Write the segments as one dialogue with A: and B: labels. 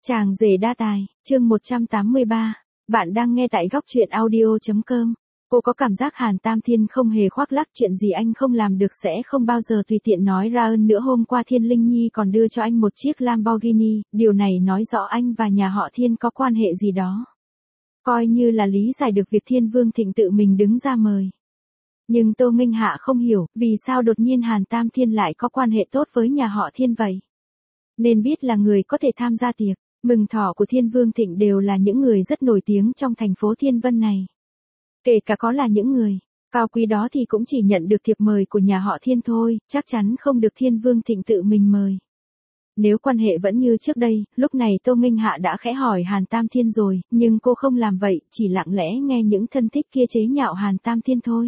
A: Chàng rể đa tài, chương 183. Bạn đang nghe tại góc truyện audio.com. Cô có cảm giác Hàn Tam Thiên không hề khoác lác, chuyện gì anh không làm được sẽ không bao giờ tùy tiện nói ra. Hơn nữa hôm qua Thiên Linh Nhi còn đưa cho anh một chiếc Lamborghini, điều này nói rõ anh và nhà họ Thiên có quan hệ gì đó. Coi như là lý giải được việc Thiên Vương Thịnh tự mình đứng ra mời. Nhưng Tô Minh Hạ không hiểu, vì sao đột nhiên Hàn Tam Thiên lại có quan hệ tốt với nhà họ Thiên vậy. Nên biết là người có thể tham gia tiệc mừng thọ của Thiên Vương Thịnh đều là những người rất nổi tiếng trong thành phố Thiên Vân này. Kể cả có là những người cao quý đó thì cũng chỉ nhận được thiệp mời của nhà họ Thiên thôi, chắc chắn không được Thiên Vương Thịnh tự mình mời. Nếu quan hệ vẫn như trước đây, lúc này Tô Minh Hạ đã khẽ hỏi Hàn Tam Thiên rồi, nhưng cô không làm vậy, chỉ lặng lẽ nghe những thân thích kia chế nhạo Hàn Tam Thiên thôi.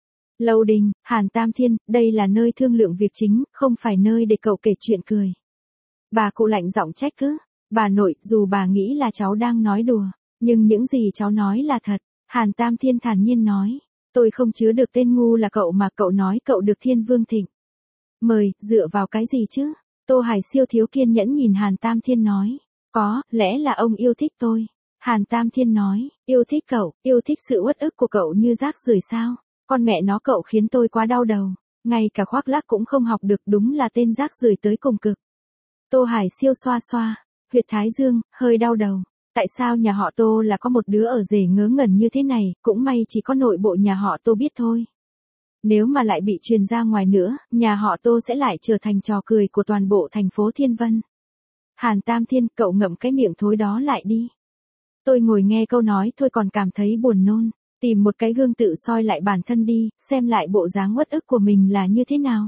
A: Lâu Đình, Hàn Tam Thiên, đây là nơi thương lượng việc chính, không phải nơi để cậu kể chuyện cười. Bà cụ lạnh giọng trách cứ. Bà nội, dù bà nghĩ là cháu đang nói đùa, nhưng những gì cháu nói là thật. Hàn Tam Thiên thản nhiên nói. Tôi không chứa được tên ngu là cậu mà cậu nói cậu được Thiên Vương Thịnh mời, dựa vào cái gì chứ? Tô Hải Siêu thiếu kiên nhẫn nhìn Hàn Tam Thiên nói. Có, lẽ là ông yêu thích tôi. Hàn Tam Thiên nói, yêu thích cậu, yêu thích sự uất ức của cậu như rác rưởi sao? Con mẹ nó, cậu khiến tôi quá đau đầu. Ngay cả khoác lác cũng không học được, đúng là tên rác rưởi tới cùng cực. Tô Hải Siêu xoa xoa huyệt thái dương, hơi đau đầu. Tại sao nhà họ Tô là có một đứa ở rể ngớ ngẩn như thế này, cũng may chỉ có nội bộ nhà họ Tô biết thôi. Nếu mà lại bị truyền ra ngoài nữa, nhà họ Tô sẽ lại trở thành trò cười của toàn bộ thành phố Thiên Vân. Hàn Tam Thiên, cậu ngậm cái miệng thối đó lại đi. Tôi ngồi nghe câu nói thôi còn cảm thấy buồn nôn. Tìm một cái gương tự soi lại bản thân đi, xem lại bộ dáng uất ức của mình là như thế nào.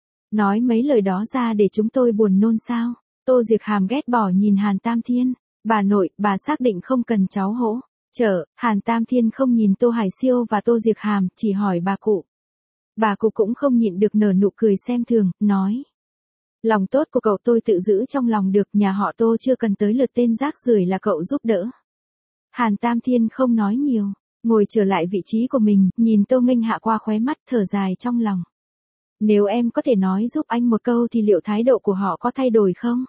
A: Nói mấy lời đó ra để chúng tôi buồn nôn sao? Tô Diệc Hàm ghét bỏ nhìn Hàn Tam Thiên. Bà nội, bà xác định không cần cháu hỗ trợ. Hàn Tam Thiên không nhìn Tô Hải Siêu và Tô Diệc Hàm, chỉ hỏi bà cụ. Bà cụ cũng không nhịn được nở nụ cười xem thường, nói. Lòng tốt của cậu tôi tự giữ trong lòng được, nhà họ Tô chưa cần tới lượt tên rác rưởi là cậu giúp đỡ. Hàn Tam Thiên không nói nhiều, ngồi trở lại vị trí của mình, nhìn Tô Minh Hạ qua khóe mắt, thở dài trong lòng. Nếu em có thể nói giúp anh một câu thì liệu thái độ của họ có thay đổi không?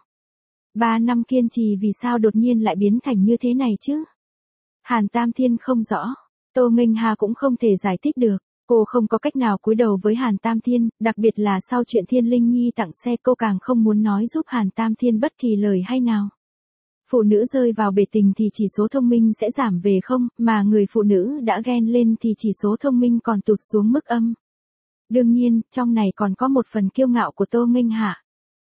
A: 3 năm kiên trì vì sao đột nhiên lại biến thành như thế này chứ? Hàn Tam Thiên không rõ. Tô Minh Hà cũng không thể giải thích được. Cô không có cách nào cúi đầu với Hàn Tam Thiên, đặc biệt là sau chuyện Thiên Linh Nhi tặng xe, cô càng không muốn nói giúp Hàn Tam Thiên bất kỳ lời hay nào. Phụ nữ rơi vào bể tình thì chỉ số thông minh sẽ giảm về không, mà người phụ nữ đã ghen lên thì chỉ số thông minh còn tụt xuống mức âm. Đương nhiên, trong này còn có một phần kiêu ngạo của Tô Minh Hạ.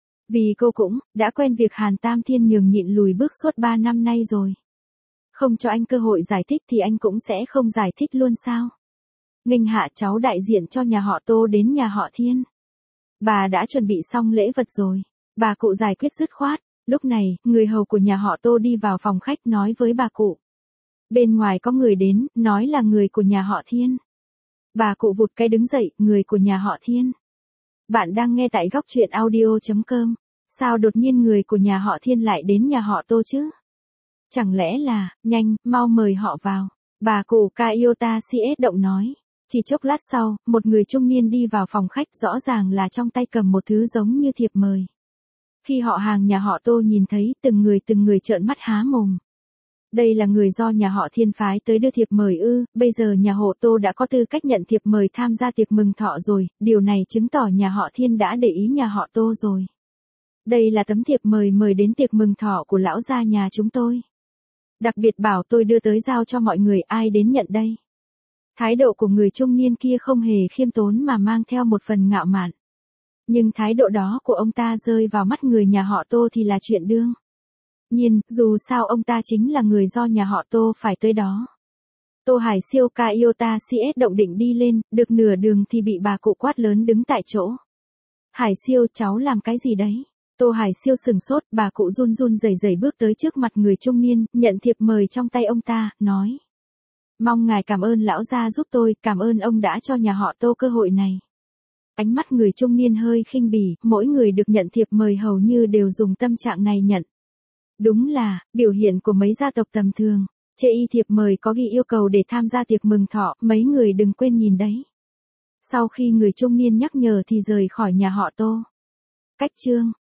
A: Vì cô cũng đã quen việc Hàn Tam Thiên nhường nhịn lùi bước suốt 3 năm nay rồi. Không cho anh cơ hội giải thích thì anh cũng sẽ không giải thích luôn sao? Nghênh Hạ, cháu đại diện cho nhà họ Tô đến nhà họ Thiên. Bà đã chuẩn bị xong lễ vật rồi. Bà cụ giải quyết dứt khoát. Lúc này, người hầu của nhà họ Tô đi vào phòng khách nói với bà cụ. Bên ngoài có người đến, nói là người của nhà họ Thiên. Bà cụ vụt cái đứng dậy, người của nhà họ Thiên. Bạn đang nghe tại góc truyện audio.com. Sao đột nhiên người của nhà họ Thiên lại đến nhà họ Tô chứ? Chẳng lẽ là, nhanh, mau mời họ vào. Bà cụ Kaiota CS động nói. Chỉ chốc lát sau, một người trung niên đi vào phòng khách, rõ ràng là trong tay cầm một thứ giống như thiệp mời. Khi họ hàng nhà họ Tô nhìn thấy, từng người trợn mắt há mồm. Đây là người do nhà họ Thiên phái tới đưa thiệp mời ư? Bây giờ nhà họ Tô đã có tư cách nhận thiệp mời tham gia tiệc mừng thọ rồi, điều này chứng tỏ nhà họ Thiên đã để ý nhà họ Tô rồi. Đây là tấm thiệp mời đến tiệc mừng thọ của lão gia nhà chúng tôi. Đặc biệt bảo tôi đưa tới giao cho mọi người, ai đến nhận đây? Thái độ của người trung niên kia không hề khiêm tốn mà mang theo một phần ngạo mạn. Nhưng thái độ đó của ông ta rơi vào mắt người nhà họ Tô thì là chuyện đương nhiên, dù sao ông ta chính là người do nhà họ Tô phải tới đó. Tô Hải Siêu Kaiota CS động định đi lên, được nửa đường thì bị bà cụ quát lớn đứng tại chỗ. Hải Siêu, cháu làm cái gì đấy? Tô Hải Siêu sừng sốt, bà cụ run run rẩy rẩy bước tới trước mặt người trung niên, nhận thiệp mời trong tay ông ta, nói. Mong ngài cảm ơn lão gia giúp tôi, cảm ơn ông đã cho nhà họ Tô cơ hội này. Ánh mắt người trung niên hơi khinh bỉ, mỗi người được nhận thiệp mời hầu như đều dùng tâm trạng này nhận. Đúng là, biểu hiện của mấy gia tộc tầm thường. Chê y thiệp mời có ghi yêu cầu để tham gia tiệc mừng thọ, mấy người đừng quên nhìn đấy. Sau khi người trung niên nhắc nhở thì rời khỏi nhà họ Tô. Cách chương.